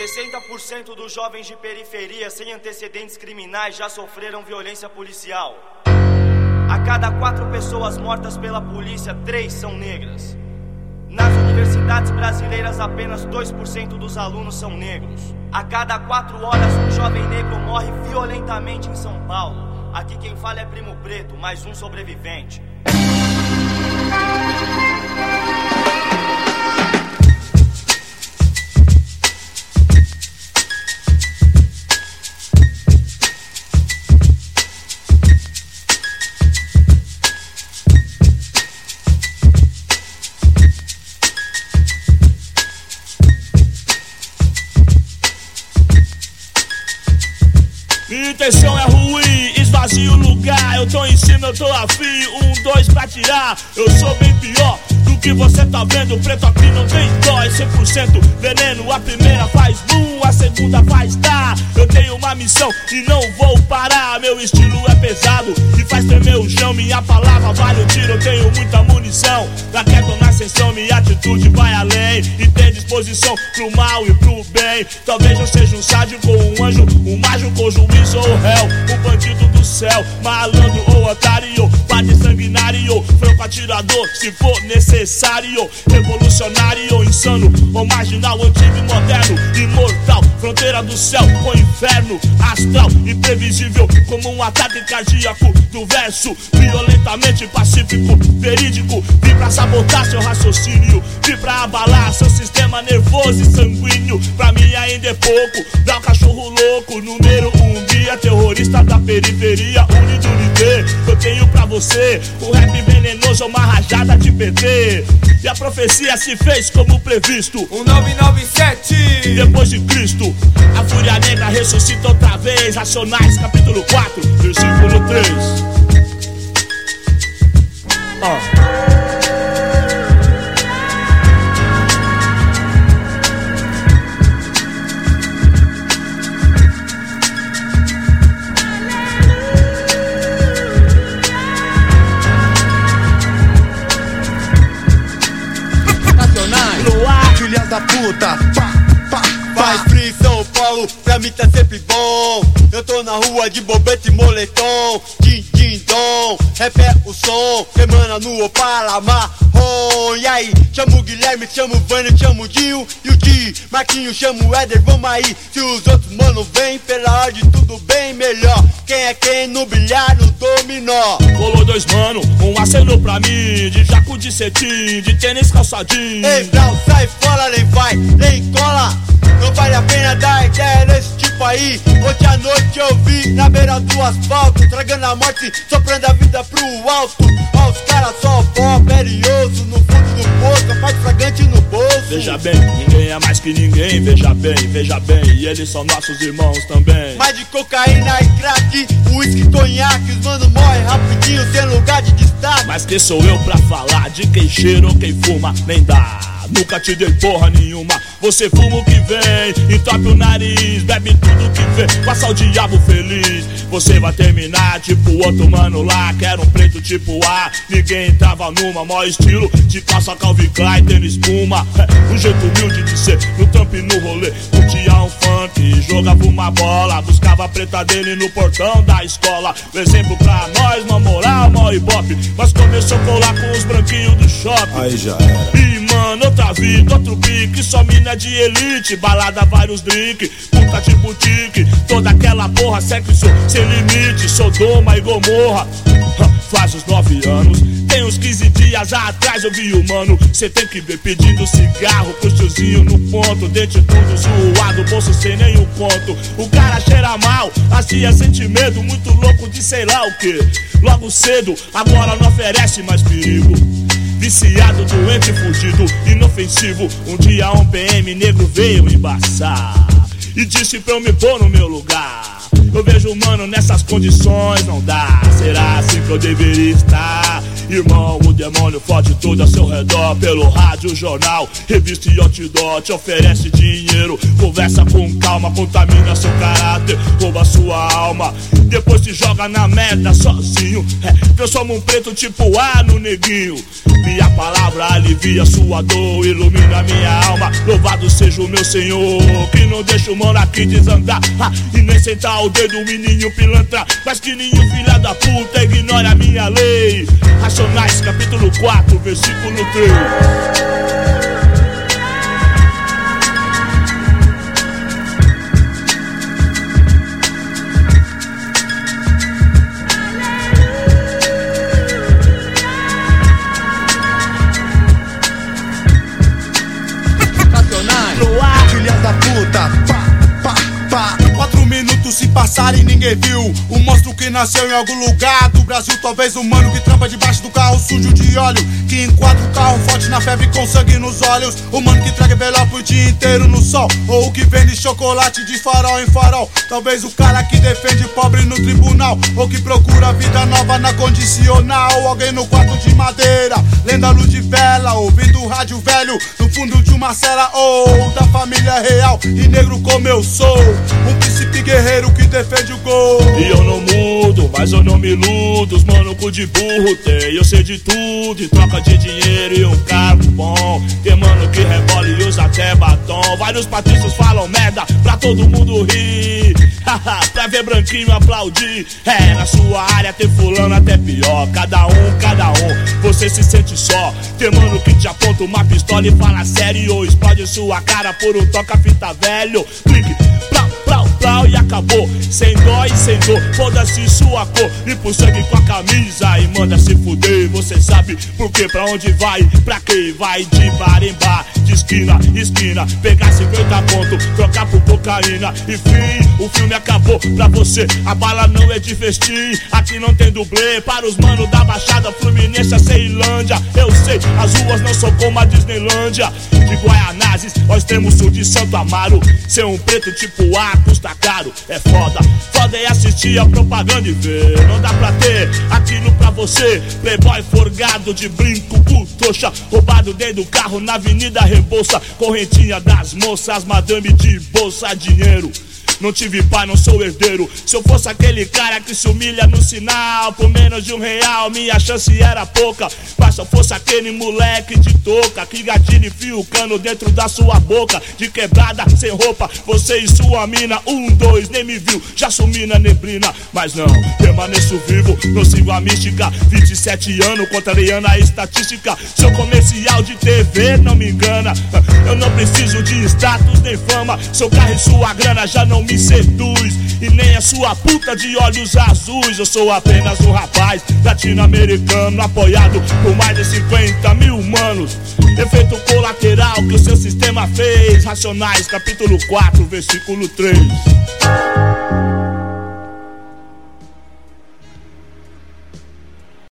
60% dos jovens de periferia sem antecedentes criminais já sofreram violência policial. A cada 4 pessoas mortas pela polícia, 3 são negras. Nas universidades brasileiras, apenas 2% dos alunos são negros. A cada 4 horas, um jovem negro morre violentamente em São Paulo. Aqui quem fala é Primo Preto, mais um sobrevivente. Minha intenção é ruim, esvazio o lugar. Eu tô em cima, eu tô afim, 1, 2 pra tirar. Eu sou bem pior do que você tá vendo. Preto aqui não tem dó, é 100% veneno. A primeira faz boom, a segunda faz tá. Eu tenho uma missão e não vou parar. Meu estilo é pesado e faz tremer o chão. Minha palavra vale o tiro, eu tenho muita munição. Pra quieto na ascensão, minha atitude vai além. E tem disposição pro mal e pro bem. Talvez eu seja um sádico ou um anjo, um mágico ou juiz ou réu, um bandido do céu, malandro ou otário, padre sanguinário, franco atirador, se for necessário, revolucionário, insano ou marginal, antigo e moderno, imortal, fronteira do céu com inferno, astral, imprevisível como um ataque cardíaco do verso, violentamente pacífico, verídico, vim pra sabotar seu raciocínio, vim pra abalar seu sistema nervoso e sanguíneo, pra mim ainda é pouco, dá um cachorro louco, número 1 guia, terrorista da periferia, unido unidê, eu tenho pra você, o rap venenoso é uma rajada de PT, e a profecia se fez como previsto, 1997, depois de Cristo, a fúria negra ressuscita outra vez, Racionais, capítulo 4, versículo 3. Filhas da puta, faz frio em São Paulo, pra mim tá sempre bom. Eu tô na rua de bobete e moletom, din din dom, rap é o som, emana no Opala marrom. E aí, chamo o Guilherme, chamo o Vânio, chamo o Dinho e o Di, Marquinho, chamo o Éder, vamos aí. Se os outros mano vem, pela ordem tudo bem melhor. Quem é quem no bilhar, no dominó. Colou 2 mano, um acenou pra mim, de jaco de cetim, de tênis calçadinho. Ei, Brau, sai fora, nem vai, nem cola. Não vale a pena dar ideia nesse tipo aí. Hoje à noite eu vi na beira do asfalto, tragando a morte, soprando a vida pro alto. Ó, os caras só pó, perioso, no fundo do poço, a parte fragante no bolso. Veja bem, ninguém é mais que ninguém, veja bem, e eles são nossos irmãos também. Mais de cocaína e crack, uísque, conhaque, os mano morrem rapidinho, sem lugar de destaque. Mas quem sou eu pra falar de quem cheira ou quem fuma? Nem dá, nunca te dei porra nenhuma. Você fuma o que vem, entope o nariz, bebe tudo que vê, passa o diabo feliz. Você vai terminar tipo o outro mano lá, que era um preto tipo A. Ninguém tava numa, mó estilo de calça Calvin Klein, tênis espuma. Um jeito humilde de ser, no trampo e no rolê. Curtia um funk, jogava uma bola, buscava a preta dele no portão da escola. O exemplo pra nós, uma moral, mó ibope. Mas começou a colar com os branquinhos do shopping. Aí já era. E mano, outra vida, outro pique, só mina de elite, balada, vários drink, puta de boutique, toda aquela porra, sexo sem limite, Sodoma e Gomorra. Faz uns 9 anos, tem uns 15 dias atrás eu vi o mano. Cê tem que ver pedindo cigarro pro tiozinho no ponto, dente tudo zoado, bolso sem nenhum ponto. O cara cheira mal, a tia sente medo, muito louco de sei lá o que. Logo cedo, agora não oferece mais perigo. Viciado, doente, fudido, inofensivo. Um dia um PM negro veio embaçar e disse pra eu me pôr no meu lugar. Eu vejo mano nessas condições, não dá. Será assim que eu deveria estar? Irmão, o demônio fode tudo ao seu redor. Pelo rádio, jornal, revista e outdoor. Te oferece dinheiro, conversa com calma, contamina seu caráter, rouba sua alma. Depois se joga na merda sozinho. Transforma um preto tipo A no neguinho. Minha palavra alivia sua dor, ilumina minha alma. Louvado seja o meu Senhor, que não deixa deixa o mano aqui desandar. E nem sentar o dedo, menino pilantra. Mas que nenhum filha da puta ignora a minha lei. Racionais, capítulo 4, versículo 3. Filha da puta, pá, pá, pá. 4 minutos se passaram e ninguém viu. Um monstro que nasceu em algum lugar do Brasil. Talvez um mano que trampa debaixo do carro sujo de óleo, que enquadra o carro forte na febre com sangue nos olhos. O mano que traga envelope o dia inteiro no sol, ou o que vende chocolate de farol em farol. Talvez o cara que defende pobre no tribunal, ou que procura vida nova na condicional. Alguém no quarto de madeira, lendo a luz de vela, ouvindo o rádio velho no fundo de uma cela. Ou da família real e negro como eu sou, um príncipe guerreiro que defende o gol. E eu não mudo, mas eu não me iludo. Os mano cu de burro tem, eu sei de tudo. E troca de dinheiro e um carro bom. Tem mano que rebola e usa até batom. Vários patrícios falam merda pra todo mundo rir. Pra ver branquinho aplaudir. É, na sua área tem fulano até pior. Cada um, você se sente só. Tem mano que te aponta uma pistola e fala sério, explode sua cara por um toca-fita velho. Clique, plau, plau, plau e acabou. Sem dó e sem dor, foda-se sua cor. Limpa o sangue com a camisa e manda se fuder. Você sabe por que, pra onde vai, pra quem vai. De bar em bar, de esquina, esquina. Pegar 50 pontos, trocar por cocaína. Enfim, o filme acabou pra você. A bala não é de festim, aqui não tem dublê. Para os manos da Baixada Fluminense, a Ceilândia. Eu sei, as ruas não são como a Disneylândia. De Guaianazes, ao extremo sul de Santo Amaro. Ser um preto tipo A custa caro, é foda. Foda é assistir a propaganda e ver. Não dá pra ter aquilo pra você. Playboy forgado de brinco, cu trouxa. Roubado dentro do carro na Avenida Rebouça. Correntinha das moças, madame de bolsa, dinheiro. Não tive pai, não sou herdeiro. Se eu fosse aquele cara que se humilha no sinal por menos de R$1, minha chance era pouca. Mas se eu fosse aquele moleque de touca que gatilha e fia o cano dentro da sua boca, de quebrada, sem roupa, você e sua mina. 1, 2, nem me viu, já sumi na neblina. Mas não, permaneço vivo, não sigo a mística. 27 anos, contrariando a estatística. Seu comercial de TV não me engana. Eu não preciso de status nem fama. Seu carro e sua grana já não me seduz, e nem a sua puta de olhos azuis. Eu sou apenas um rapaz latino-americano, apoiado por mais de 50 mil humanos. Efeito colateral que o seu sistema fez. Racionais, capítulo 4, versículo 3.